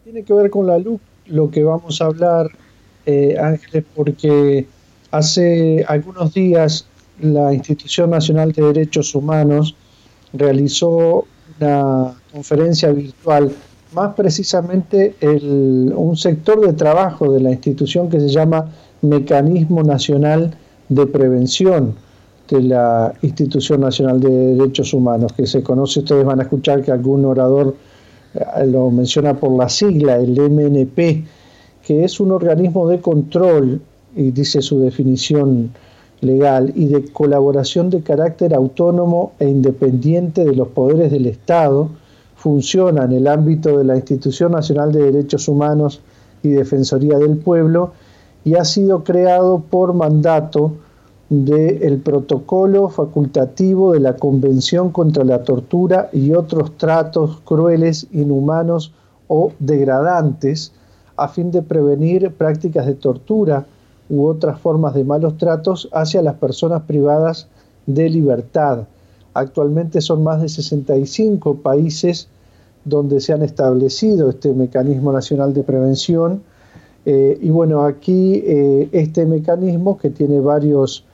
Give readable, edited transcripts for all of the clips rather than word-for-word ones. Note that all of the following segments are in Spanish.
Tiene que ver con la luz lo que vamos a hablar, Ángeles, porque hace algunos días la Institución Nacional de Derechos Humanos realizó una conferencia virtual, más precisamente un sector de trabajo de la institución que se llama Mecanismo Nacional de Prevención de la Institución Nacional de Derechos Humanos, que se conoce, ustedes van a escuchar que algún orador lo menciona por la sigla, el MNP, que es un organismo de control, y dice su definición legal, y de colaboración de carácter autónomo e independiente de los poderes del Estado, funciona en el ámbito de la Institución Nacional de Derechos Humanos y Defensoría del Pueblo, y ha sido creado por mandato del protocolo facultativo de la Convención contra la Tortura y otros tratos crueles, inhumanos o degradantes, a fin de prevenir prácticas de tortura u otras formas de malos tratos hacia las personas privadas de libertad. Actualmente son más de 65 países donde se han establecido este mecanismo nacional de prevención. Y bueno, aquí este mecanismo, que tiene varios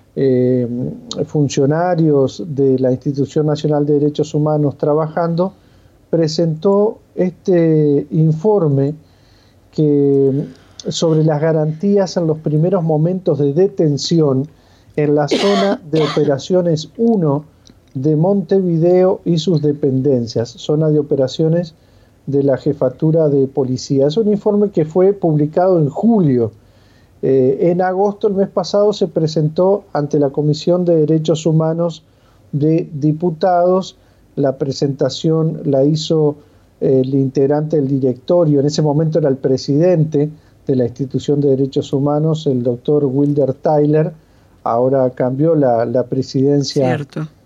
funcionarios de la Institución Nacional de Derechos Humanos trabajando, presentó este informe sobre las garantías en los primeros momentos de detención en la zona de operaciones 1 de Montevideo y sus dependencias, zona de operaciones de la Jefatura de Policía. Es un informe que fue publicado en julio. En agosto, el mes pasado, se presentó ante la Comisión de Derechos Humanos de Diputados. La presentación la hizo el integrante del directorio, en ese momento era el presidente de la Institución de Derechos Humanos, el doctor Wilder Tyler. Ahora cambió la presidencia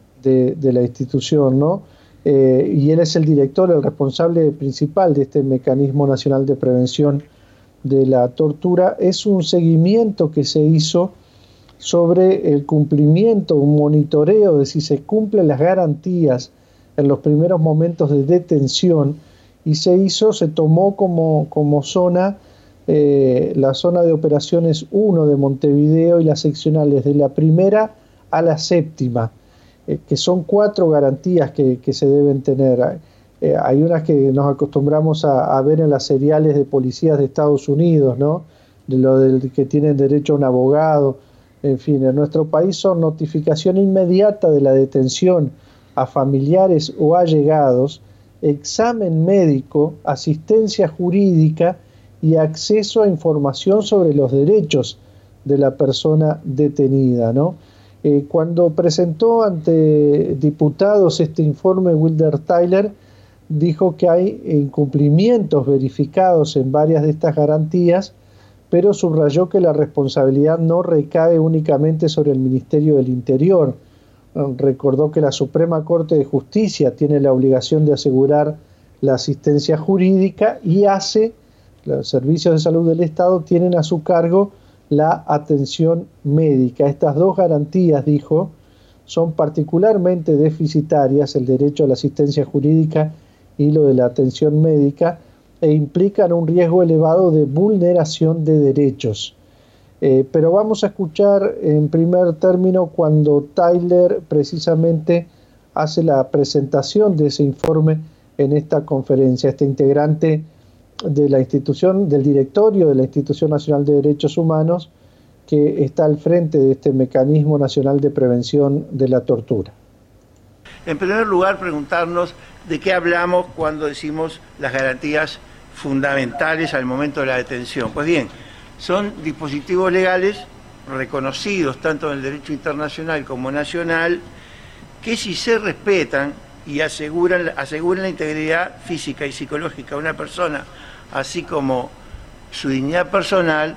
de la institución, ¿no? Y él es el director, el responsable principal de este Mecanismo Nacional de Prevención de la Tortura. Es un seguimiento que se hizo sobre el cumplimiento, un monitoreo de si se cumplen las garantías en los primeros momentos de detención, y se tomó como zona la zona de operaciones 1 de Montevideo y las seccionales de la primera a la séptima, que son 4 garantías que se deben tener. Hay unas que nos acostumbramos a ver en las seriales de policías de Estados Unidos, ¿no? De lo del que tienen derecho a un abogado. En fin, en nuestro país son notificación inmediata de la detención a familiares o allegados, examen médico, asistencia jurídica y acceso a información sobre los derechos de la persona detenida, ¿no? Cuando presentó ante diputados este informe, Wilder Tyler dijo que hay incumplimientos verificados en varias de estas garantías, pero subrayó que la responsabilidad no recae únicamente sobre el Ministerio del Interior. Recordó que la Suprema Corte de Justicia tiene la obligación de asegurar la asistencia jurídica, y los servicios de salud del Estado tienen a su cargo la atención médica. Estas 2 garantías, dijo, son particularmente deficitarias, el derecho a la asistencia jurídica y lo de la atención médica, e implican un riesgo elevado de vulneración de derechos. Pero vamos a escuchar en primer término cuando Tyler precisamente hace la presentación de ese informe en esta conferencia. Este integrante de la institución, del directorio de la Institución Nacional de Derechos Humanos, que está al frente de este Mecanismo Nacional de Prevención de la Tortura. En primer lugar, preguntarnos de qué hablamos cuando decimos las garantías fundamentales al momento de la detención. Pues bien, son dispositivos legales reconocidos tanto en el derecho internacional como nacional, que si se respetan y aseguran la integridad física y psicológica de una persona, así como su dignidad personal,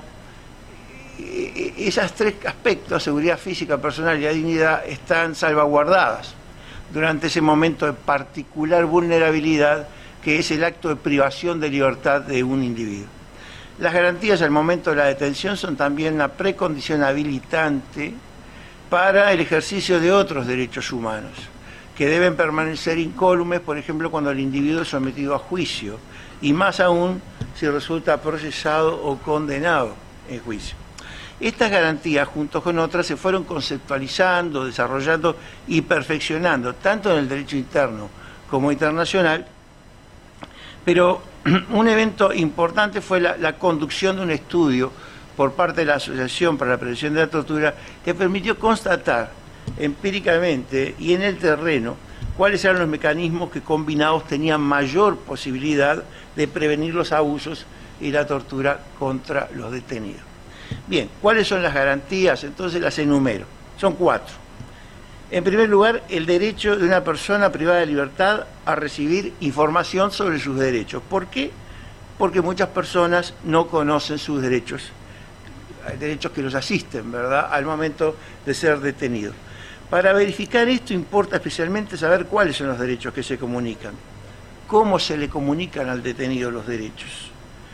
esas 3 aspectos, seguridad física, personal y dignidad, están salvaguardadas durante ese momento de particular vulnerabilidad que es el acto de privación de libertad de un individuo. Las garantías al momento de la detención son también una precondición habilitante para el ejercicio de otros derechos humanos. que deben permanecer incólumes, por ejemplo, cuando el individuo es sometido a juicio, y más aún si resulta procesado o condenado en juicio. Estas garantías, junto con otras, se fueron conceptualizando, desarrollando y perfeccionando, tanto en el derecho interno como internacional, pero un evento importante fue la conducción de un estudio por parte de la Asociación para la Prevención de la Tortura, que permitió constatar empíricamente y en el terreno cuáles eran los mecanismos que combinados tenían mayor posibilidad de prevenir los abusos y la tortura contra los detenidos. Bien, ¿cuáles son las garantías? Entonces las enumero. Son 4. En primer lugar, el derecho de una persona privada de libertad a recibir información sobre sus derechos. ¿Por qué? Porque muchas personas no conocen sus derechos. Hay derechos que los asisten, ¿verdad?, al momento de ser detenidos. Para verificar esto importa especialmente saber cuáles son los derechos que se comunican, cómo se le comunican al detenido los derechos.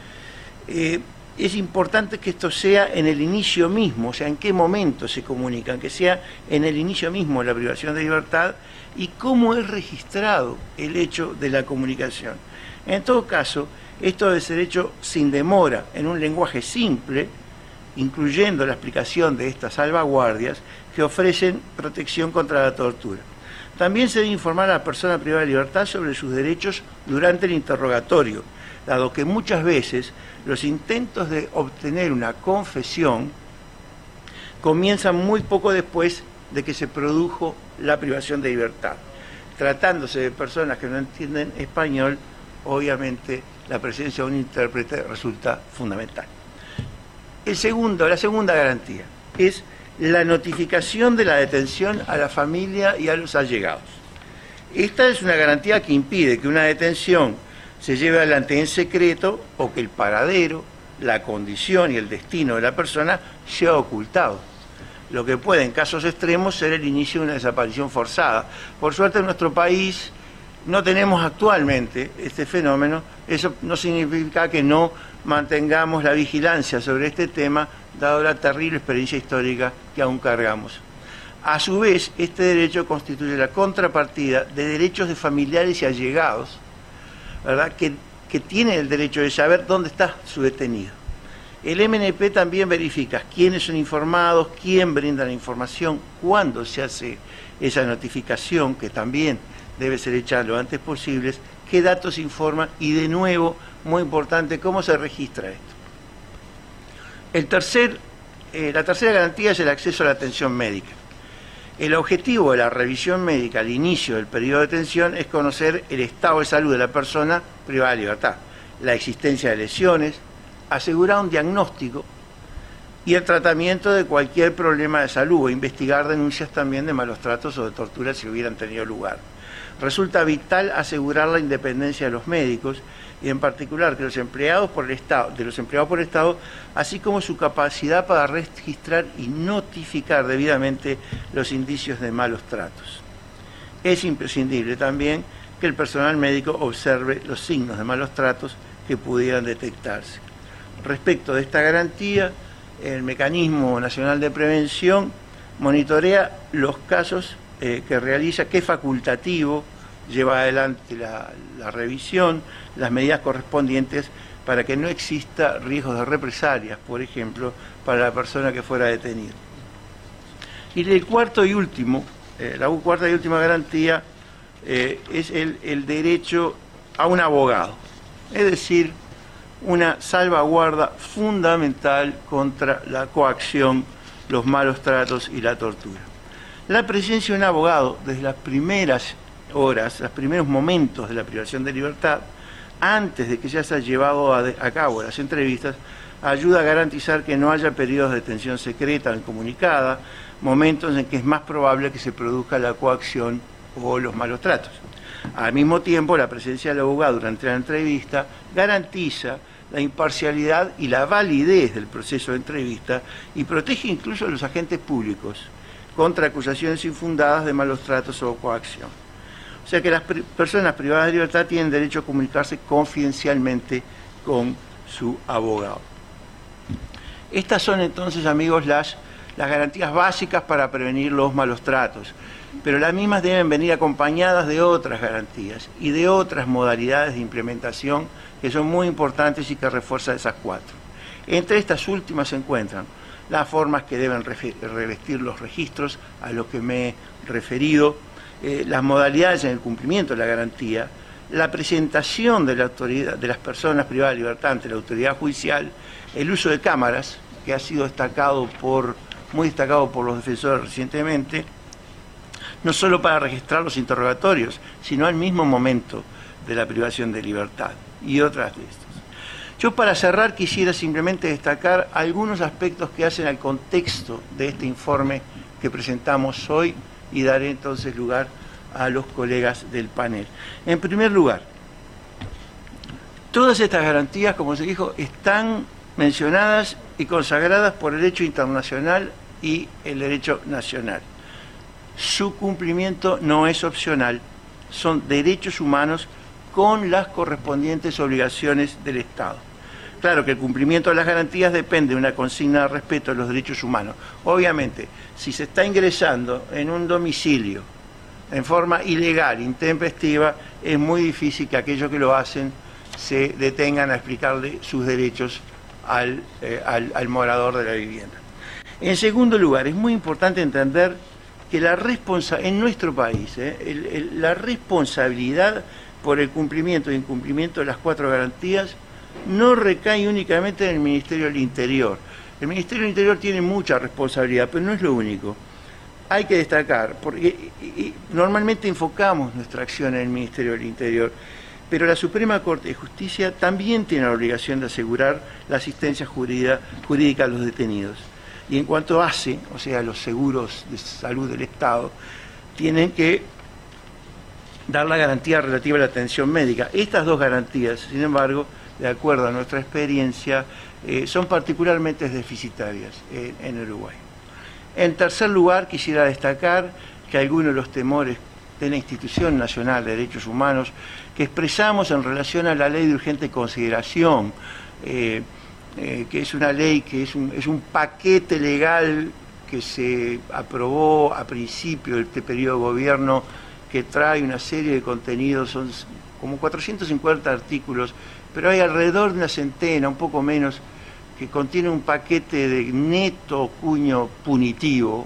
Es importante que esto sea en el inicio mismo, o sea, en qué momento se comunican, que sea en el inicio mismo de la privación de libertad y cómo es registrado el hecho de la comunicación. En todo caso, esto debe ser hecho sin demora, en un lenguaje simple, incluyendo la explicación de estas salvaguardias que ofrecen protección contra la tortura. También se debe informar a la persona privada de libertad sobre sus derechos durante el interrogatorio, dado que muchas veces los intentos de obtener una confesión comienzan muy poco después de que se produjo la privación de libertad. Tratándose de personas que no entienden español, obviamente la presencia de un intérprete resulta fundamental. La segunda garantía es la notificación de la detención a la familia y a los allegados. Esta es una garantía que impide que una detención se lleve adelante en secreto o que el paradero, la condición y el destino de la persona sea ocultado, lo que puede en casos extremos ser el inicio de una desaparición forzada. Por suerte en nuestro país no tenemos actualmente este fenómeno. Eso no significa que no mantengamos la vigilancia sobre este tema, dado la terrible experiencia histórica que aún cargamos. A su vez, este derecho constituye la contrapartida de derechos de familiares y allegados, ¿verdad?, que tienen el derecho de saber dónde está su detenido. El MNP también verifica quiénes son informados, quién brinda la información, cuándo se hace esa notificación, que también debe ser hecha lo antes posible, qué datos informan y, de nuevo, muy importante, cómo se registra esto. La tercera garantía es el acceso a la atención médica. El objetivo de la revisión médica al inicio del periodo de detención es conocer el estado de salud de la persona privada de libertad, la existencia de lesiones, asegurar un diagnóstico y el tratamiento de cualquier problema de salud, o investigar denuncias también de malos tratos o de tortura si hubieran tenido lugar. Resulta vital asegurar la independencia de los médicos y en particular de los empleados por el Estado, así como su capacidad para registrar y notificar debidamente los indicios de malos tratos. Es imprescindible también que el personal médico observe los signos de malos tratos que pudieran detectarse. Respecto de esta garantía, el Mecanismo Nacional de Prevención monitorea los casos que realiza, que es facultativo, lleva adelante la revisión, las medidas correspondientes para que no exista riesgos de represalias, por ejemplo, para la persona que fuera detenida. Y la cuarta y última garantía es el derecho a un abogado, es decir, una salvaguarda fundamental contra la coacción, los malos tratos y la tortura. La presencia de un abogado desde las primeras horas, los primeros momentos de la privación de libertad, antes de que ya se haya llevado a cabo las entrevistas, ayuda a garantizar que no haya periodos de detención secreta o incomunicada, momentos en que es más probable que se produzca la coacción o los malos tratos. Al mismo tiempo, la presencia del abogado durante la entrevista garantiza la imparcialidad y la validez del proceso de entrevista y protege incluso a los agentes públicos contra acusaciones infundadas de malos tratos o coacción. O sea que las personas privadas de libertad tienen derecho a comunicarse confidencialmente con su abogado. Estas son entonces, amigos, las las garantías básicas para prevenir los malos tratos, pero las mismas deben venir acompañadas de otras garantías y de otras modalidades de implementación que son muy importantes y que refuerzan esas cuatro. Entre estas últimas se encuentran las formas que deben revestir los registros a los que me he referido, las modalidades en el cumplimiento de la garantía, la presentación de la autoridad, de las personas privadas de libertad ante la autoridad judicial, el uso de cámaras, que ha sido muy destacado por los defensores recientemente, no solo para registrar los interrogatorios, sino al mismo momento de la privación de libertad, y otras de estas. Yo, para cerrar, quisiera simplemente destacar algunos aspectos que hacen al contexto de este informe que presentamos hoy, y daré entonces lugar a los colegas del panel. En primer lugar, todas estas garantías, como se dijo, están mencionadas y consagradas por el derecho internacional y el derecho nacional. Su cumplimiento no es opcional, son derechos humanos con las correspondientes obligaciones del Estado. Claro que el cumplimiento de las garantías depende de una consigna de respeto a los derechos humanos. Obviamente, si se está ingresando en un domicilio en forma ilegal, intempestiva, es muy difícil que aquellos que lo hacen se detengan a explicarle sus derechos al morador de la vivienda. En segundo lugar, es muy importante entender que en nuestro país, la responsabilidad por el cumplimiento e incumplimiento de las cuatro garantías no recae únicamente en el Ministerio del Interior. El Ministerio del Interior tiene mucha responsabilidad, pero no es lo único. Hay que destacar, porque normalmente enfocamos nuestra acción en el Ministerio del Interior, pero la Suprema Corte de Justicia también tiene la obligación de asegurar la asistencia jurídica a los detenidos. Y en cuanto hace, o sea, los seguros de salud del Estado, tienen que dar la garantía relativa a la atención médica. Estas dos garantías, sin embargo, de acuerdo a nuestra experiencia, son particularmente deficitarias en Uruguay. En tercer lugar, quisiera destacar que algunos de los temores de la Institución Nacional de Derechos Humanos que expresamos en relación a la ley de urgente consideración, que es una ley que es un paquete legal que se aprobó a principio de este periodo de gobierno, que trae una serie de contenidos, son como 450 artículos, pero hay alrededor de una centena, un poco menos, que contiene un paquete de neto cuño punitivo.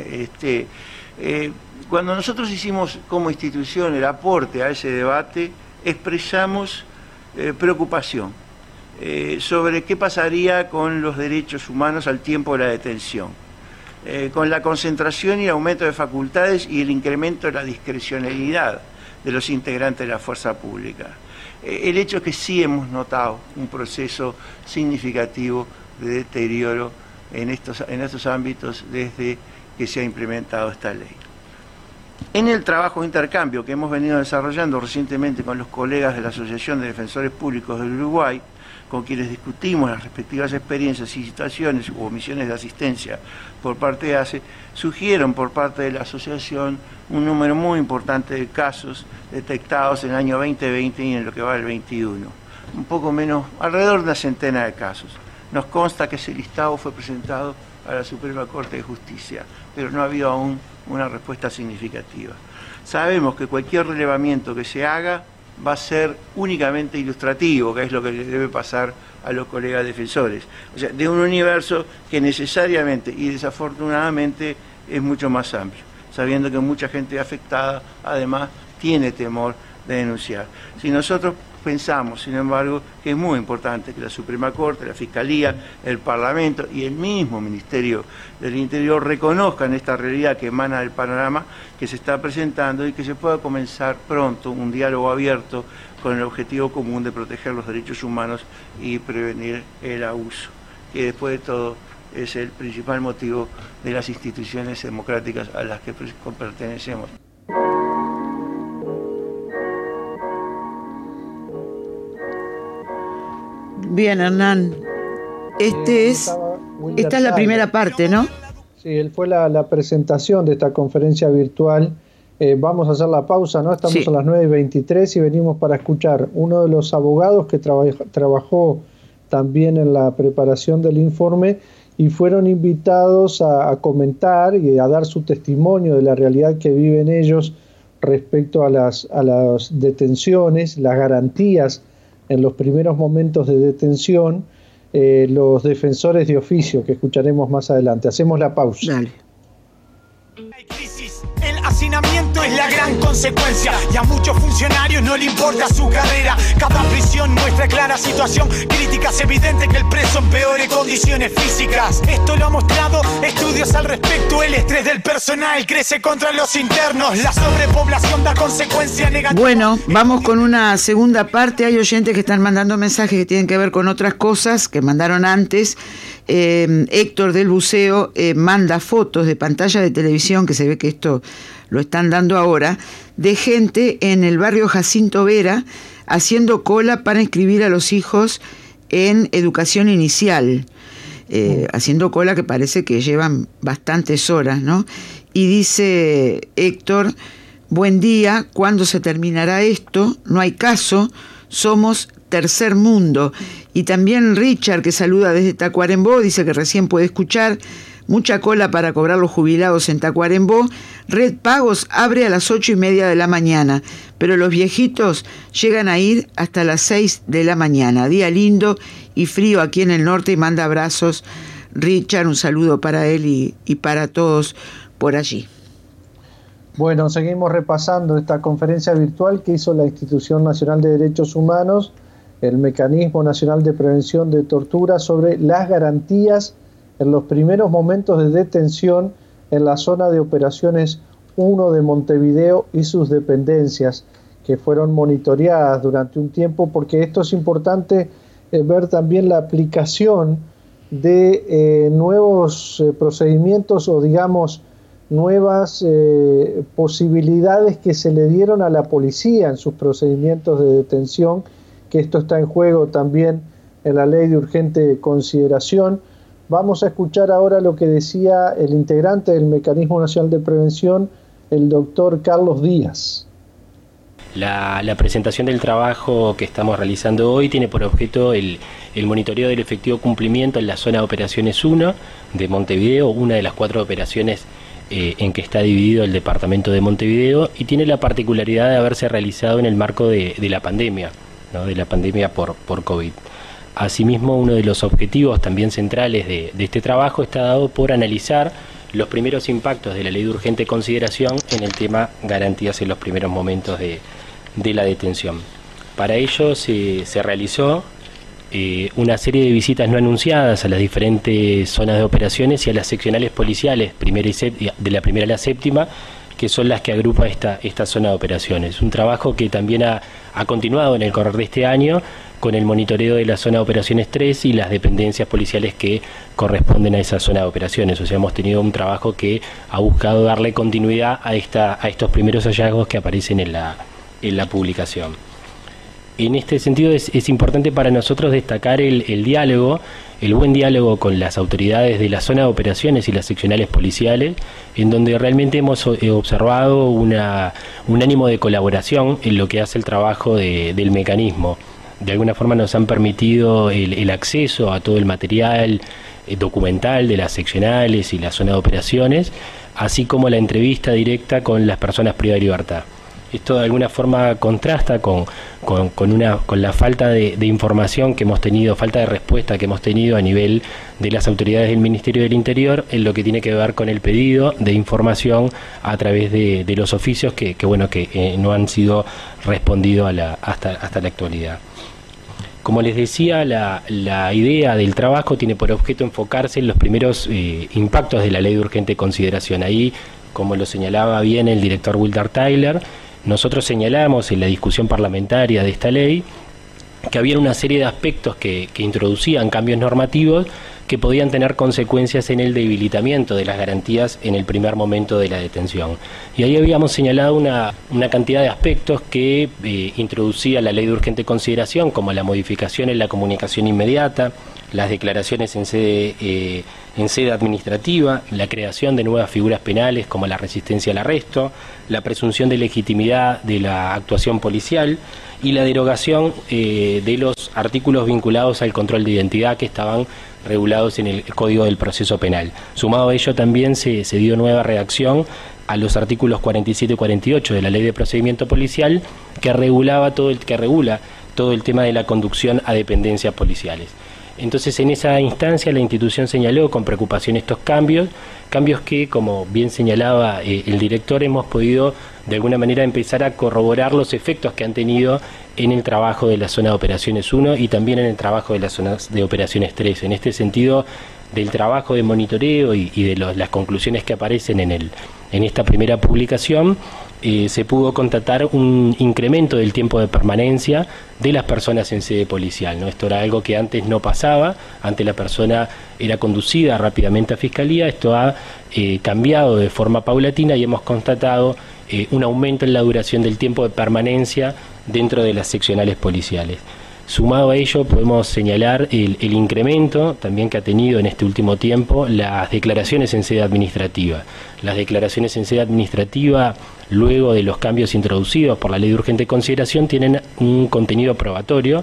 Cuando nosotros hicimos como institución el aporte a ese debate, expresamos preocupación sobre qué pasaría con los derechos humanos al tiempo de la detención, con la concentración y el aumento de facultades y el incremento de la discrecionalidad de los integrantes de la fuerza pública. El hecho es que sí hemos notado un proceso significativo de deterioro en estos ámbitos desde que se ha implementado esta ley. En el trabajo de intercambio que hemos venido desarrollando recientemente con los colegas de la Asociación de Defensores Públicos del Uruguay, con quienes discutimos las respectivas experiencias y situaciones u omisiones de asistencia por parte de ACE, surgieron por parte de la asociación un número muy importante de casos detectados en el año 2020 y en lo que va del 21. Un poco menos, alrededor de una centena de casos. Nos consta que ese listado fue presentado a la Suprema Corte de Justicia, pero no ha habido aún una respuesta significativa. Sabemos que cualquier relevamiento que se haga va a ser únicamente ilustrativo, que es lo que le debe pasar a los colegas defensores. O sea, de un universo que necesariamente y desafortunadamente es mucho más amplio, sabiendo que mucha gente afectada además tiene temor de denunciar. Si nosotros pensamos, sin embargo, que es muy importante que la Suprema Corte, la Fiscalía, el Parlamento y el mismo Ministerio del Interior reconozcan esta realidad que emana del panorama que se está presentando y que se pueda comenzar pronto un diálogo abierto con el objetivo común de proteger los derechos humanos y prevenir el abuso, que después de todo es el principal motivo de las instituciones democráticas a las que pertenecemos. Bien, Hernán. Esta es la primera parte, ¿no? Sí, fue la presentación de esta conferencia virtual. Vamos a hacer la pausa, ¿no? Estamos a las 9:23 y venimos para escuchar uno de los abogados que trabajó también en la preparación del informe y fueron invitados a comentar y a dar su testimonio de la realidad que viven ellos respecto a las detenciones, las garantías en los primeros momentos de detención, los defensores de oficio, que escucharemos más adelante. Hacemos la pausa. Dale. El hacinamiento es la gran consecuencia y a muchos funcionarios no le importa su carrera. Cada prisión muestra clara situación crítica. Es evidente que el preso empeore condiciones físicas. Esto lo ha mostrado estudios al respecto. El estrés del personal crece contra los internos. La sobrepoblación da consecuencias negativas. Bueno, vamos con una segunda parte. Hay oyentes que están mandando mensajes que tienen que ver con otras cosas que mandaron antes. Héctor del Buceo manda fotos de pantalla de televisión, que se ve que esto lo están dando ahora, de gente en el barrio Jacinto Vera haciendo cola para inscribir a los hijos en educación inicial, haciendo cola que parece que llevan bastantes horas, ¿no? Y dice Héctor: buen día, ¿cuándo se terminará esto? No hay caso, somos tercer mundo. Y también Richard, que saluda desde Tacuarembó, dice que recién puede escuchar. Mucha cola para cobrar los jubilados en Tacuarembó. Red Pagos abre a las 8:30 de la mañana, pero los viejitos llegan a ir hasta las 6 de la mañana. Día lindo y frío aquí en el norte, y manda abrazos. Richard, un saludo para él y para todos por allí. Bueno, seguimos repasando esta conferencia virtual que hizo la Institución Nacional de Derechos Humanos, el Mecanismo Nacional de Prevención de Tortura, sobre las garantías en los primeros momentos de detención en la zona de operaciones 1 de Montevideo y sus dependencias, que fueron monitoreadas durante un tiempo, porque esto es importante ver también la aplicación de nuevos procedimientos, o digamos nuevas posibilidades que se le dieron a la policía en sus procedimientos de detención, que esto está en juego también en la ley de urgente consideración. Vamos a escuchar ahora lo que decía el integrante del Mecanismo Nacional de Prevención, el doctor Carlos Díaz. La presentación del trabajo que estamos realizando hoy tiene por objeto el monitoreo del efectivo cumplimiento en la zona de operaciones 1 de Montevideo, una de las 4 operaciones en que está dividido el departamento de Montevideo, y tiene la particularidad de haberse realizado en el marco de la pandemia, ¿no? De la pandemia por COVID. Asimismo, uno de los objetivos también centrales de este trabajo está dado por analizar los primeros impactos de la ley de urgente consideración en el tema garantías en los primeros momentos de la detención. Para ello se realizó una serie de visitas no anunciadas a las diferentes zonas de operaciones y a las seccionales policiales de la primera a la séptima, que son las que agrupa esta zona de operaciones. Un trabajo que también ha continuado en el correr de este año con el monitoreo de la zona de operaciones 3 y las dependencias policiales que corresponden a esa zona de operaciones. O sea, hemos tenido un trabajo que ha buscado darle continuidad a estos primeros hallazgos que aparecen en la publicación. En este sentido es importante para nosotros destacar el diálogo, el buen diálogo con las autoridades de la zona de operaciones y las seccionales policiales, en donde realmente hemos observado un ánimo de colaboración en lo que hace el trabajo del mecanismo. De alguna forma nos han permitido el acceso a todo el material documental de las seccionales y la zona de operaciones, así como la entrevista directa con las personas privadas de libertad. Esto de alguna forma contrasta con la falta de información que hemos tenido, falta de respuesta que hemos tenido a nivel de las autoridades del Ministerio del Interior en lo que tiene que ver con el pedido de información a través de los oficios que no han sido respondidos hasta la actualidad. Como les decía, la idea del trabajo tiene por objeto enfocarse en los primeros impactos de la ley de urgente consideración. Ahí, como lo señalaba bien el director Wilder Tyler, nosotros señalamos en la discusión parlamentaria de esta ley que había una serie de aspectos que introducían cambios normativos que podían tener consecuencias en el debilitamiento de las garantías en el primer momento de la detención. Y ahí habíamos señalado una cantidad de aspectos que introducía la ley de urgente consideración, como la modificación en la comunicación inmediata, las declaraciones en sede administrativa, la creación de nuevas figuras penales como la resistencia al arresto, la presunción de legitimidad de la actuación policial y la derogación de los artículos vinculados al control de identidad que estaban regulados en el Código del Proceso Penal. Sumado a ello también se dio nueva redacción a los artículos 47 y 48 de la Ley de Procedimiento Policial que regula todo el tema de la conducción a dependencias policiales. Entonces, en esa instancia la institución señaló con preocupación estos cambios que, como bien señalaba el director, hemos podido de alguna manera empezar a corroborar los efectos que han tenido en el trabajo de la zona de operaciones 1 y también en el trabajo de las zonas de operaciones 3. En este sentido, del trabajo de monitoreo y de las conclusiones que aparecen en esta primera publicación, se pudo constatar un incremento del tiempo de permanencia de las personas en sede policial, ¿no? Esto era algo que antes no pasaba, antes la persona era conducida rápidamente a Fiscalía, esto ha cambiado de forma paulatina y hemos constatado un aumento en la duración del tiempo de permanencia dentro de las seccionales policiales. Sumado a ello podemos señalar el incremento también que ha tenido en este último tiempo las declaraciones en sede administrativa. Las declaraciones en sede administrativa, luego de los cambios introducidos por la Ley de Urgente Consideración, tienen un contenido probatorio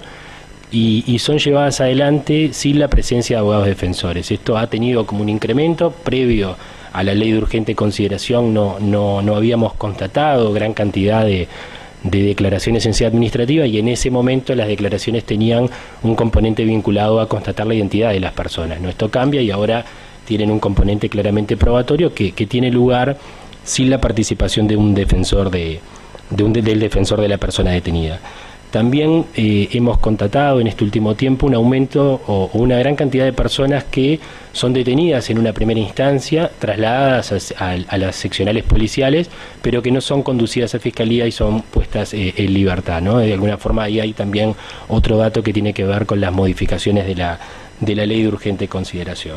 y son llevadas adelante sin la presencia de abogados defensores. Esto ha tenido como un incremento previo a la Ley de Urgente Consideración, no habíamos constatado gran cantidad de declaraciones en sede administrativa y en ese momento las declaraciones tenían un componente vinculado a constatar la identidad de las personas, ¿no? Esto cambia y ahora tienen un componente claramente probatorio que tiene lugar sin la participación de un defensor del defensor de la persona detenida. También hemos constatado en este último tiempo un aumento o una gran cantidad de personas que son detenidas en una primera instancia, trasladadas a las seccionales policiales, pero que no son conducidas a Fiscalía y son puestas en libertad, ¿no? De alguna forma ahí hay también otro dato que tiene que ver con las modificaciones de la Ley de Urgente Consideración.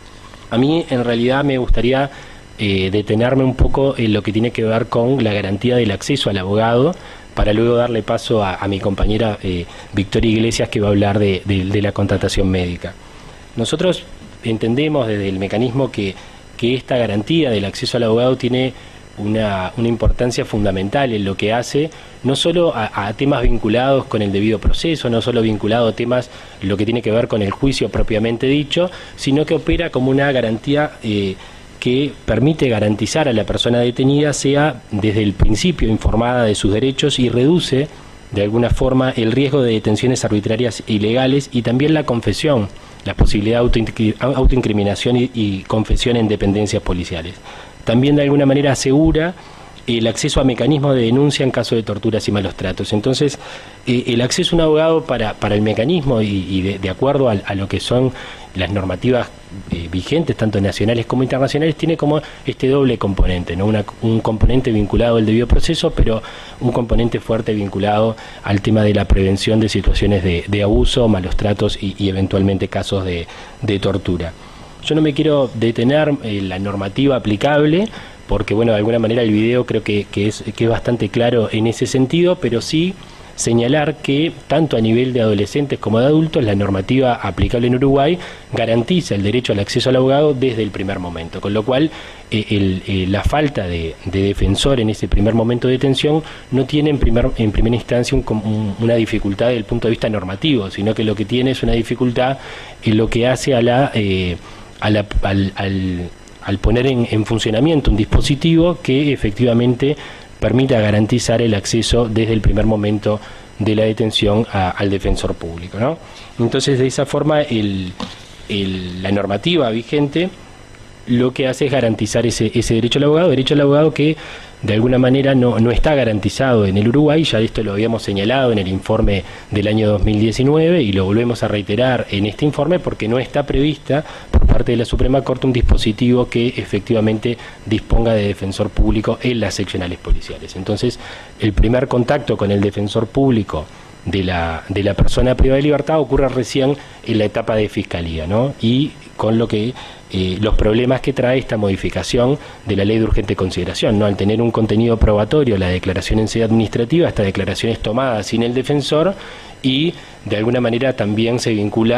A mí en realidad me gustaría detenerme un poco en lo que tiene que ver con la garantía del acceso al abogado, para luego darle paso a mi compañera Victoria Iglesias, que va a hablar de la contratación médica. Nosotros entendemos desde el mecanismo que esta garantía del acceso al abogado tiene una importancia fundamental en lo que hace, no solo a temas vinculados con el debido proceso, no solo vinculado a temas lo que tiene que ver con el juicio propiamente dicho, sino que opera como una garantía que permite garantizar a la persona detenida sea desde el principio informada de sus derechos y reduce de alguna forma el riesgo de detenciones arbitrarias e ilegales y también la confesión, la posibilidad de autoincriminación y confesión en dependencias policiales. También de alguna manera asegura el acceso a mecanismos de denuncia en caso de torturas y malos tratos. Entonces, el acceso a un abogado para el mecanismo y de acuerdo a lo que son las normativas vigentes, tanto nacionales como internacionales, tiene como este doble componente, ¿no? Un componente vinculado al debido proceso, pero un componente fuerte vinculado al tema de la prevención de situaciones de abuso, malos tratos y eventualmente casos de tortura. Yo no me quiero detener en la normativa aplicable, porque bueno, de alguna manera el video creo que es bastante claro en ese sentido, pero sí señalar que tanto a nivel de adolescentes como de adultos la normativa aplicable en Uruguay garantiza el derecho al acceso al abogado desde el primer momento, con lo cual la falta de defensor en ese primer momento de detención no tiene en primera instancia una dificultad desde el punto de vista normativo, sino que lo que tiene es una dificultad en lo que hace al poner en funcionamiento un dispositivo que efectivamente permita garantizar el acceso desde el primer momento de la detención al defensor público, ¿no? Entonces, de esa forma, la normativa vigente lo que hace es garantizar ese derecho al abogado que de alguna manera no está garantizado en el Uruguay. Ya esto lo habíamos señalado en el informe del año 2019 y lo volvemos a reiterar en este informe porque no está prevista por parte de la Suprema Corte un dispositivo que efectivamente disponga de defensor público en las seccionales policiales. Entonces, el primer contacto con el defensor público de la persona privada de libertad ocurre recién en la etapa de Fiscalía, ¿no? Y con lo que los problemas que trae esta modificación de la ley de urgente consideración, ¿no? Al tener un contenido probatorio, la declaración en sede administrativa, esta declaración es tomada sin el defensor y de alguna manera también se vincula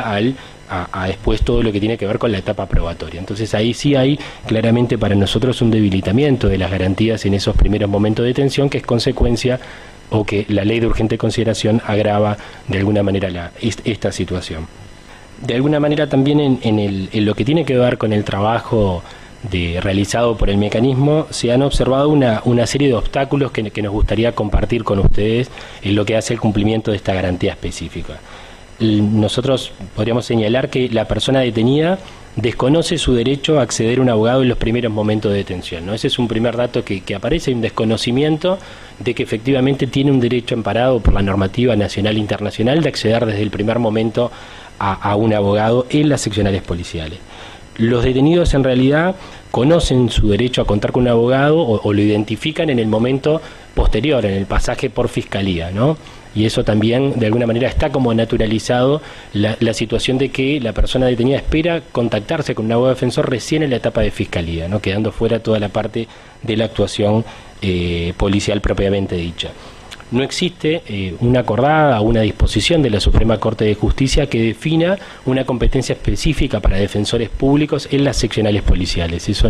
a después todo lo que tiene que ver con la etapa probatoria. Entonces ahí sí hay claramente para nosotros un debilitamiento de las garantías en esos primeros momentos de detención, que es consecuencia o que la ley de urgente consideración agrava de alguna manera esta situación. De alguna manera también en lo que tiene que ver con el trabajo realizado por el mecanismo, se han observado una serie de obstáculos que nos gustaría compartir con ustedes en lo que hace el cumplimiento de esta garantía específica. Nosotros podríamos señalar que la persona detenida desconoce su derecho a acceder a un abogado en los primeros momentos de detención, ¿no? Ese es un primer dato que aparece, un desconocimiento de que efectivamente tiene un derecho amparado por la normativa nacional e internacional de acceder desde el primer momento a un abogado en las seccionales policiales. Los detenidos en realidad conocen su derecho a contar con un abogado o lo identifican en el momento posterior, en el pasaje por fiscalía, ¿no? Y eso también de alguna manera está como naturalizado la situación de que la persona detenida espera contactarse con un abogado defensor recién en la etapa de fiscalía, ¿no? Quedando fuera toda la parte de la actuación policial propiamente dicha. No existe una acordada o una disposición de la Suprema Corte de Justicia que defina una competencia específica para defensores públicos en las seccionales policiales. Eso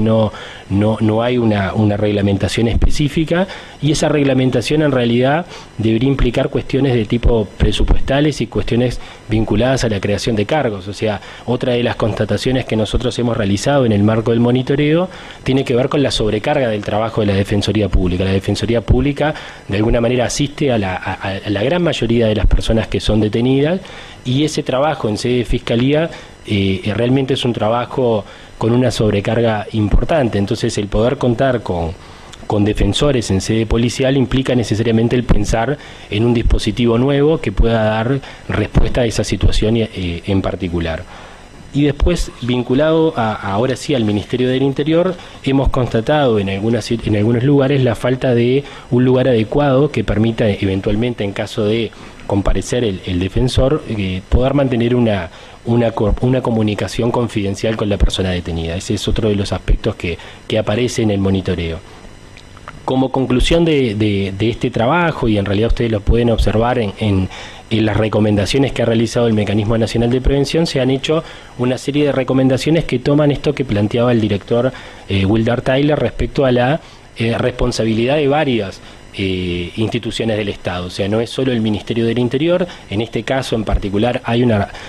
no hay una reglamentación específica, y esa reglamentación en realidad debería implicar cuestiones de tipo presupuestales y cuestiones vinculadas a la creación de cargos. O sea, otra de las constataciones que nosotros hemos realizado en el marco del monitoreo tiene que ver con la sobrecarga del trabajo de la Defensoría Pública. La Defensoría Pública de alguna manera asiste a la gran mayoría de las personas que son detenidas, y ese trabajo en sede de fiscalía realmente es un trabajo con una sobrecarga importante. Entonces el poder contar con defensores en sede policial implica necesariamente el pensar en un dispositivo nuevo que pueda dar respuesta a esa situación en particular. Y después, vinculado ahora sí al Ministerio del Interior, hemos constatado en algunos lugares la falta de un lugar adecuado que permita eventualmente, en caso de comparecer el defensor, poder mantener una comunicación confidencial con la persona detenida. Ese es otro de los aspectos que aparece en el monitoreo. Como conclusión de este trabajo, y en realidad ustedes lo pueden observar en las recomendaciones que ha realizado el Mecanismo Nacional de Prevención, se han hecho una serie de recomendaciones que toman esto que planteaba el director Wilder Tyler respecto a la responsabilidad de varias instituciones del Estado. O sea, no es solo el Ministerio del Interior. En este caso en particular hay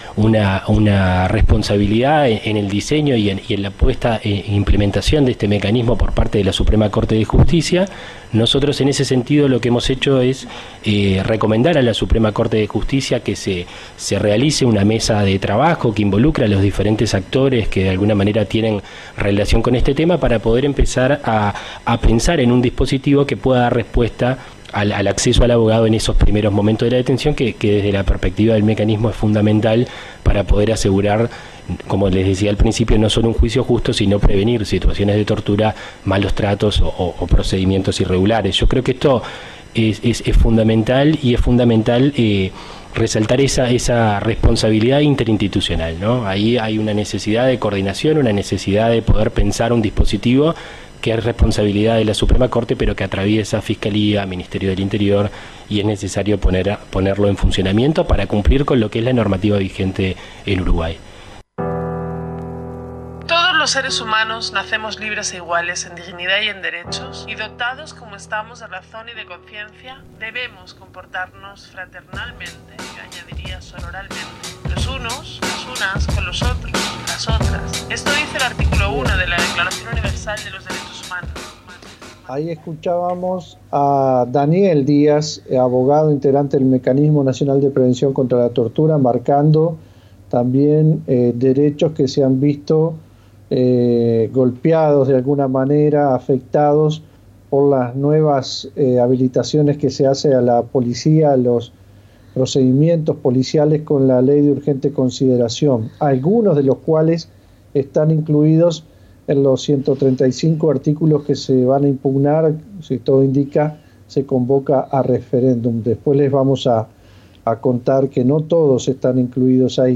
una responsabilidad en el diseño y en la puesta e implementación de este mecanismo por parte de la Suprema Corte de Justicia. Nosotros en ese sentido lo que hemos hecho es recomendar a la Suprema Corte de Justicia que se realice una mesa de trabajo que involucre a los diferentes actores que de alguna manera tienen relación con este tema, para poder empezar a pensar en un dispositivo que pueda dar respuesta al acceso al abogado en esos primeros momentos de la detención, que desde la perspectiva del mecanismo es fundamental para poder asegurar, como les decía al principio, no solo un juicio justo, sino prevenir situaciones de tortura, malos tratos o procedimientos irregulares. Yo creo que esto es fundamental, y es fundamental resaltar esa responsabilidad interinstitucional, ¿no? Ahí hay una necesidad de coordinación, una necesidad de poder pensar un dispositivo que es responsabilidad de la Suprema Corte, pero que atraviesa Fiscalía, Ministerio del Interior, y es necesario ponerlo en funcionamiento para cumplir con lo que es la normativa vigente en Uruguay. Todos los seres humanos nacemos libres e iguales en dignidad y en derechos, y dotados como estamos de razón y de conciencia, debemos comportarnos fraternalmente, yo añadiría sonoralmente, los unos, las unas, con los otros, las otras. Esto dice el artículo 1 de la Declaración Universal de los Derechos Humanos. Ahí escuchábamos a Daniel Díaz, abogado integrante del Mecanismo Nacional de Prevención contra la Tortura, marcando también derechos que se han visto golpeados de alguna manera, afectados por las nuevas habilitaciones que se hace a la policía, a los procedimientos policiales con la ley de urgente consideración, algunos de los cuales están incluidos en los 135 artículos que se van a impugnar. Si todo indica, se convoca a referéndum. Después les vamos a contar que no todos están incluidos ahí.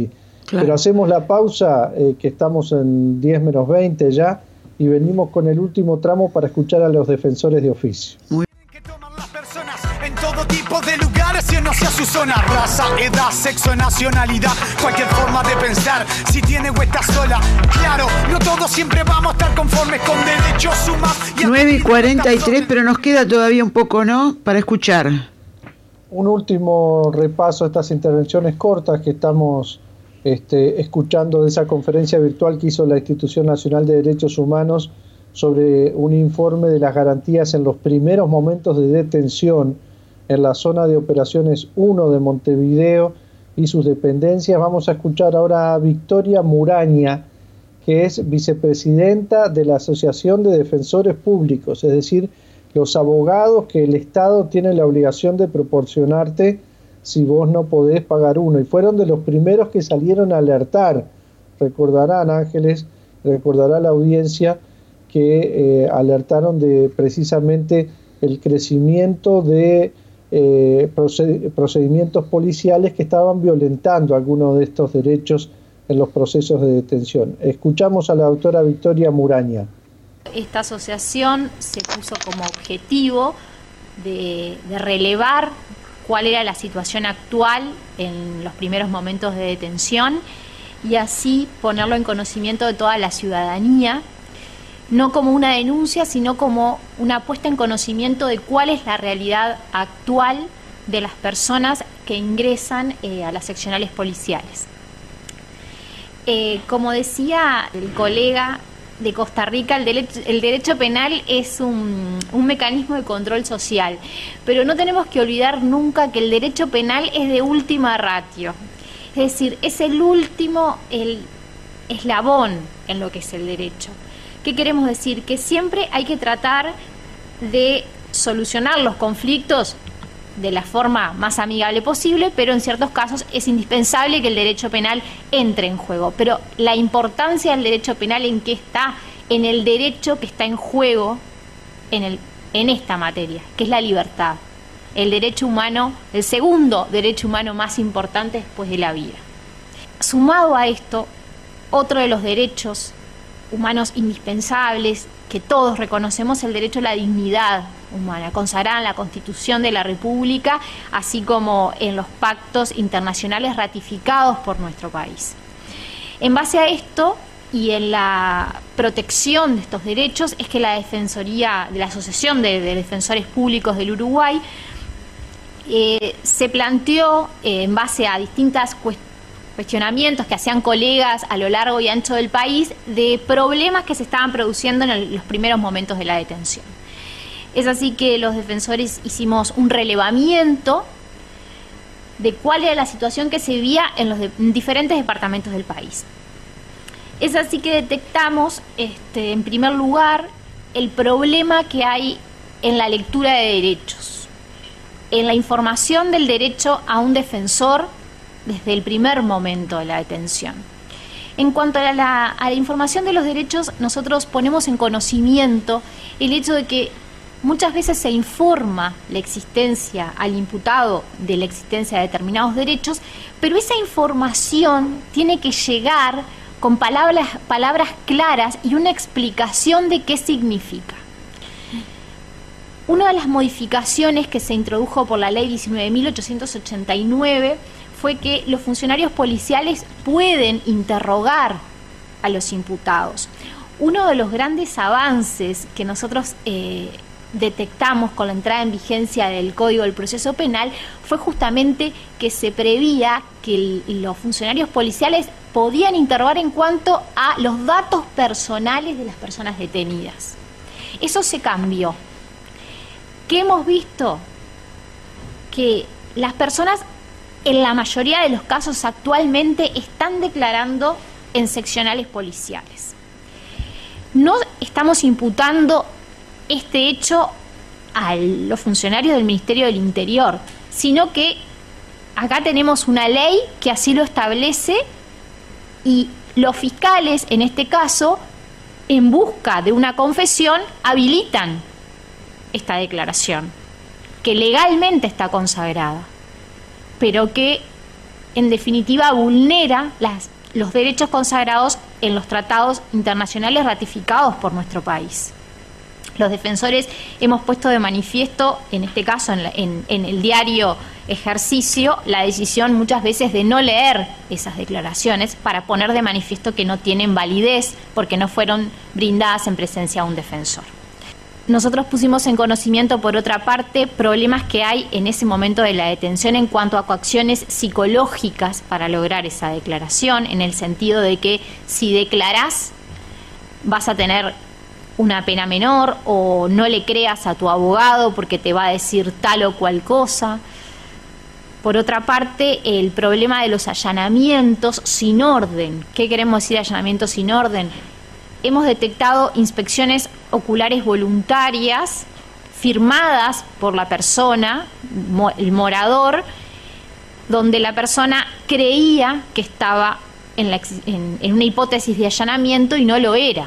Claro. Pero hacemos la pausa, que estamos en 10 menos 20 ya, y venimos con el último tramo para escuchar a los defensores de oficio. Que toman las personas en todo tipo de lugares y no sea su zona, raza, edad, sexo, nacionalidad, cualquier forma de pensar, si tiene o está sola, claro, no todos siempre vamos a estar conformes con derechos humanos. 9:43, pero nos queda todavía un poco, ¿no?, para escuchar. Un último repaso a estas intervenciones cortas que estamos escuchando de esa conferencia virtual que hizo la Institución Nacional de Derechos Humanos sobre un informe de las garantías en los primeros momentos de detención en la zona de operaciones 1 de Montevideo y sus dependencias. Vamos a escuchar ahora a Victoria Muraña, que es vicepresidenta de la Asociación de Defensores Públicos, es decir, los abogados que el Estado tiene la obligación de proporcionarte si vos no podés pagar uno. Y fueron de los primeros que salieron a alertar. Recordarán, Ángeles, recordará la audiencia que alertaron de precisamente el crecimiento de procedimientos policiales que estaban violentando algunos de estos derechos en los procesos de detención. Escuchamos a la doctora Victoria Muraña. Esta asociación se puso como objetivo de relevar cuál era la situación actual en los primeros momentos de detención y así ponerlo en conocimiento de toda la ciudadanía, no como una denuncia, sino como una puesta en conocimiento de cuál es la realidad actual de las personas que ingresan a las seccionales policiales. Como decía el colega de Costa Rica, el derecho penal es un mecanismo de control social, pero no tenemos que olvidar nunca que el derecho penal es de última ratio, es decir, es el último eslabón en lo que es el derecho. ¿Qué queremos decir? Que siempre hay que tratar de solucionar los conflictos de la forma más amigable posible, pero en ciertos casos es indispensable que el derecho penal entre en juego. Pero la importancia del derecho penal, ¿en qué está? En el derecho que está en juego en esta materia, que es la libertad. El derecho humano, el segundo derecho humano más importante después de la vida. Sumado a esto, otro de los derechos humanos indispensables que todos reconocemos, el derecho a la dignidad humana, consagrada en la Constitución de la República, así como en los pactos internacionales ratificados por nuestro país. En base a esto y en la protección de estos derechos es que la Defensoría de la Asociación de Defensores Públicos del Uruguay se planteó, en base a distintas cuestionamientos que hacían colegas a lo largo y ancho del país, de problemas que se estaban produciendo en los primeros momentos de la detención. Es así que los defensores hicimos un relevamiento de cuál era la situación que se vivía en los diferentes departamentos del país. Es así que detectamos, en primer lugar, el problema que hay en la lectura de derechos, en la información del derecho a un defensor desde el primer momento de la detención. En cuanto a la información de los derechos, nosotros ponemos en conocimiento el hecho de que muchas veces se informa la existencia al imputado de la existencia de determinados derechos, pero esa información tiene que llegar con palabras claras y una explicación de qué significa. Una de las modificaciones que se introdujo por la Ley 19.889 fue que los funcionarios policiales pueden interrogar a los imputados. Uno de los grandes avances que nosotros detectamos con la entrada en vigencia del Código del Proceso Penal fue justamente que se preveía que los funcionarios policiales podían interrogar en cuanto a los datos personales de las personas detenidas. Eso se cambió. ¿Qué hemos visto? Que las personas, en la mayoría de los casos actualmente, están declarando en seccionales policiales. No estamos imputando este hecho a los funcionarios del Ministerio del Interior, sino que acá tenemos una ley que así lo establece y los fiscales, en este caso, en busca de una confesión, habilitan esta declaración, que legalmente está consagrada, pero que en definitiva vulnera los derechos consagrados en los tratados internacionales ratificados por nuestro país. Los defensores hemos puesto de manifiesto, en este caso en el diario Ejercicio, la decisión muchas veces de no leer esas declaraciones para poner de manifiesto que no tienen validez porque no fueron brindadas en presencia de un defensor. Nosotros pusimos en conocimiento, por otra parte, problemas que hay en ese momento de la detención en cuanto a coacciones psicológicas para lograr esa declaración, en el sentido de que si declarás vas a tener una pena menor, o no le creas a tu abogado porque te va a decir tal o cual cosa. Por otra parte, el problema de los allanamientos sin orden. ¿Qué queremos decir allanamientos sin orden? Hemos detectado inspecciones oculares voluntarias firmadas por la persona, el morador, donde la persona creía que estaba en una hipótesis de allanamiento y no lo era.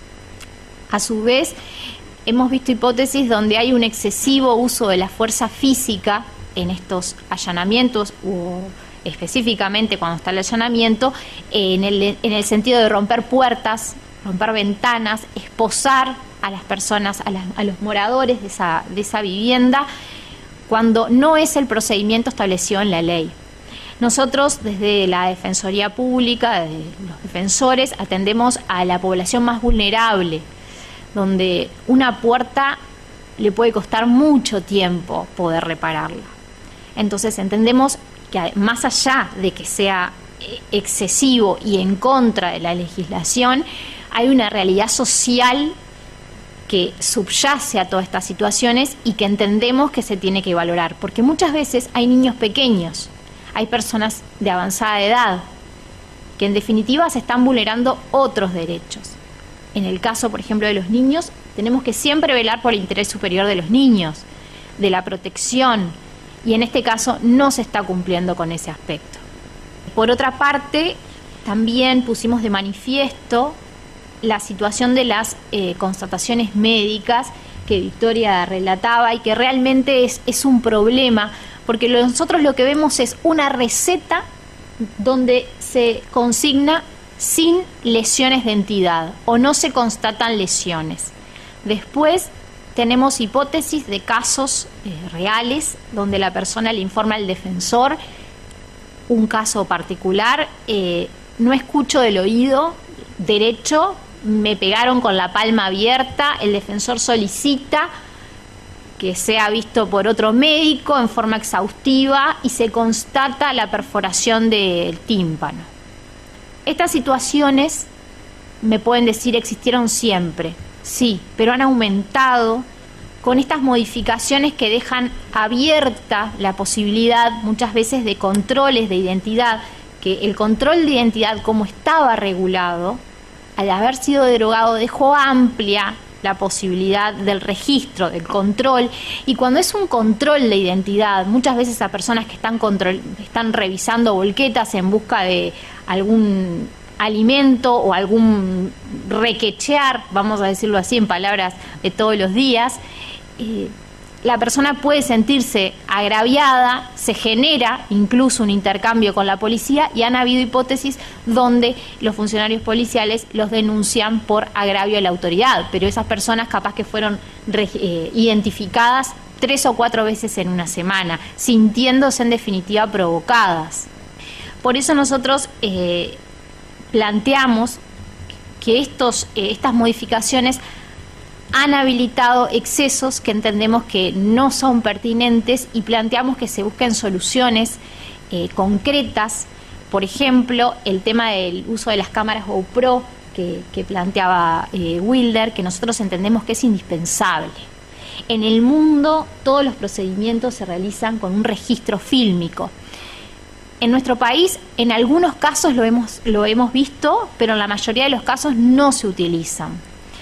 A su vez, hemos visto hipótesis donde hay un excesivo uso de la fuerza física en estos allanamientos, o específicamente cuando está el allanamiento, en el sentido de romper puertas, romper ventanas, esposar a las personas, a los moradores de esa vivienda, cuando no es el procedimiento establecido en la ley. Nosotros, desde la Defensoría Pública, desde los defensores, atendemos a la población más vulnerable, donde una puerta le puede costar mucho tiempo poder repararla. Entonces entendemos que más allá de que sea excesivo y en contra de la legislación, hay una realidad social que subyace a todas estas situaciones y que entendemos que se tiene que valorar, porque muchas veces hay niños pequeños, hay personas de avanzada edad, que en definitiva se están vulnerando otros derechos. En el caso, por ejemplo, de los niños, tenemos que siempre velar por el interés superior de los niños, de la protección, y en este caso no se está cumpliendo con ese aspecto. Por otra parte, también pusimos de manifiesto la situación de las constataciones médicas que Victoria relataba y que realmente es un problema, porque nosotros lo que vemos es una receta donde se consigna sin lesiones de entidad o no se constatan lesiones. Después tenemos hipótesis de casos reales donde la persona le informa al defensor un caso particular, no escucho del oído derecho, me pegaron con la palma abierta, el defensor solicita que sea visto por otro médico en forma exhaustiva y se constata la perforación del tímpano. Estas situaciones, me pueden decir, existieron siempre, sí, pero han aumentado con estas modificaciones que dejan abierta la posibilidad muchas veces de controles de identidad, que el control de identidad como estaba regulado, al haber sido derogado, dejó amplia la posibilidad del registro, del control, y cuando es un control de identidad, muchas veces a personas que están revisando volquetas en busca de algún alimento o algún requechear, vamos a decirlo así en palabras de todos los días, la persona puede sentirse agraviada, se genera incluso un intercambio con la policía y han habido hipótesis donde los funcionarios policiales los denuncian por agravio a la autoridad, pero esas personas capaz que fueron identificadas 3 o 4 veces en una semana, sintiéndose en definitiva provocadas. Por eso nosotros planteamos que estas modificaciones han habilitado excesos que entendemos que no son pertinentes y planteamos que se busquen soluciones concretas. Por ejemplo, el tema del uso de las cámaras GoPro que planteaba Wilder, que nosotros entendemos que es indispensable. En el mundo todos los procedimientos se realizan con un registro fílmico. En nuestro país, en algunos casos lo hemos visto, pero en la mayoría de los casos no se utilizan.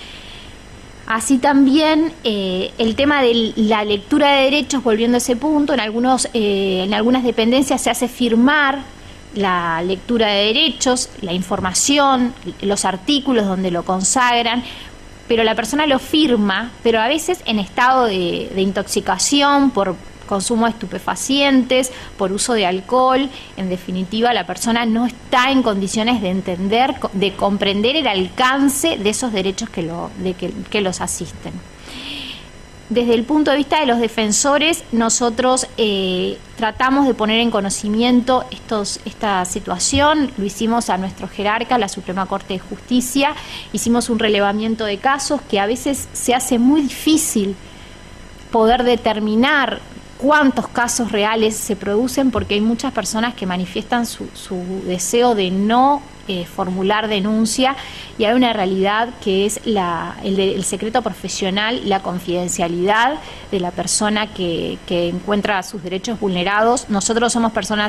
Así también el tema de la lectura de derechos, volviendo a ese punto, en algunas dependencias se hace firmar la lectura de derechos, la información, los artículos donde lo consagran, pero la persona lo firma, pero a veces en estado de intoxicación por consumo de estupefacientes, por uso de alcohol. En definitiva, la persona no está en condiciones de entender, de comprender el alcance de esos derechos que los asisten. Desde el punto de vista de los defensores, nosotros tratamos de poner en conocimiento esta situación. Lo hicimos a nuestro jerarca, la Suprema Corte de Justicia. Hicimos un relevamiento de casos que a veces se hace muy difícil poder determinar cuántos casos reales se producen, porque hay muchas personas que manifiestan su deseo de no formular denuncia, y hay una realidad que es el secreto profesional, la confidencialidad de la persona que encuentra sus derechos vulnerados. Nosotros somos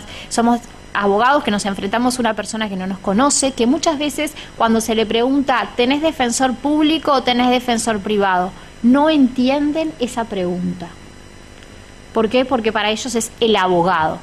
abogados que nos enfrentamos a una persona que no nos conoce, que muchas veces cuando se le pregunta ¿tenés defensor público o tenés defensor privado?, no entienden esa pregunta. ¿Por qué? Porque para ellos es el abogado.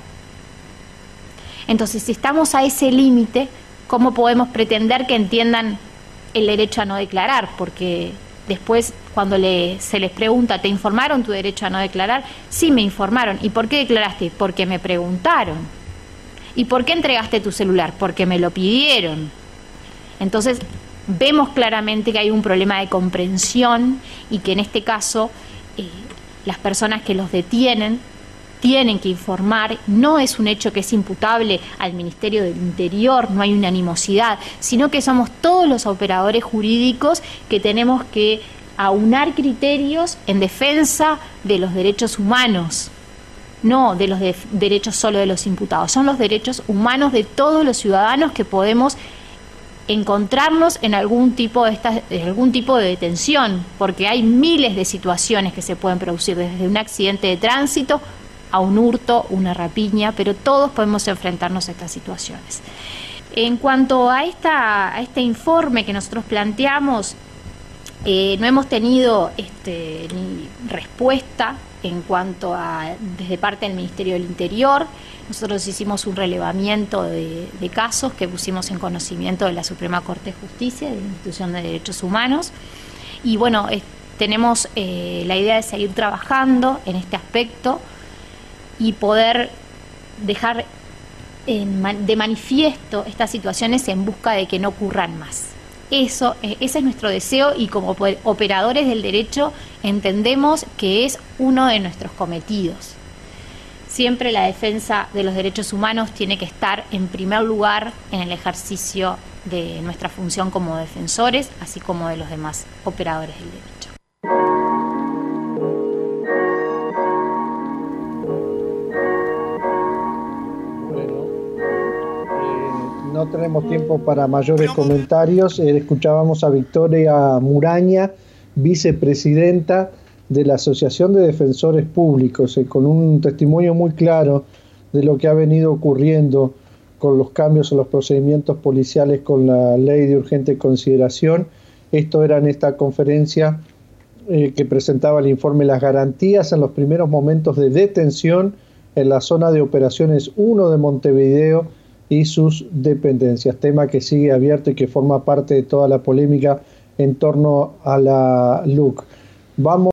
Entonces, si estamos a ese límite, ¿cómo podemos pretender que entiendan el derecho a no declarar? Porque después, cuando se les pregunta, ¿te informaron tu derecho a no declarar? Sí, me informaron. ¿Y por qué declaraste? Porque me preguntaron. ¿Y por qué entregaste tu celular? Porque me lo pidieron. Entonces, vemos claramente que hay un problema de comprensión y que en este caso las personas que los detienen tienen que informar. No es un hecho que es imputable al Ministerio del Interior, no hay una animosidad, sino que somos todos los operadores jurídicos que tenemos que aunar criterios en defensa de los derechos humanos, no de los derechos solo de los imputados, son los derechos humanos de todos los ciudadanos que podemos encontrarnos en algún tipo de detención, porque hay miles de situaciones que se pueden producir, desde un accidente de tránsito a un hurto, una rapiña, pero todos podemos enfrentarnos a estas situaciones. En cuanto a este informe que nosotros planteamos, no hemos tenido ni respuesta en cuanto a desde parte del Ministerio del Interior. Nosotros hicimos un relevamiento de casos que pusimos en conocimiento de la Suprema Corte de Justicia, de la Institución de Derechos Humanos, y bueno, tenemos la idea de seguir trabajando en este aspecto y poder dejar de manifiesto estas situaciones en busca de que no ocurran más. Ese es nuestro deseo, y como operadores del derecho entendemos que es uno de nuestros cometidos. Siempre la defensa de los derechos humanos tiene que estar en primer lugar en el ejercicio de nuestra función como defensores, así como de los demás operadores del derecho. No tenemos tiempo para mayores comentarios. Escuchábamos a Victoria Muraña, vicepresidenta de la Asociación de Defensores Públicos, con un testimonio muy claro de lo que ha venido ocurriendo con los cambios en los procedimientos policiales con la ley de urgente consideración. Esto era en esta conferencia que presentaba el informe Las garantías en los primeros momentos de detención en la zona de operaciones 1 de Montevideo y sus dependencias, tema que sigue abierto y que forma parte de toda la polémica en torno a la LUC. Vamos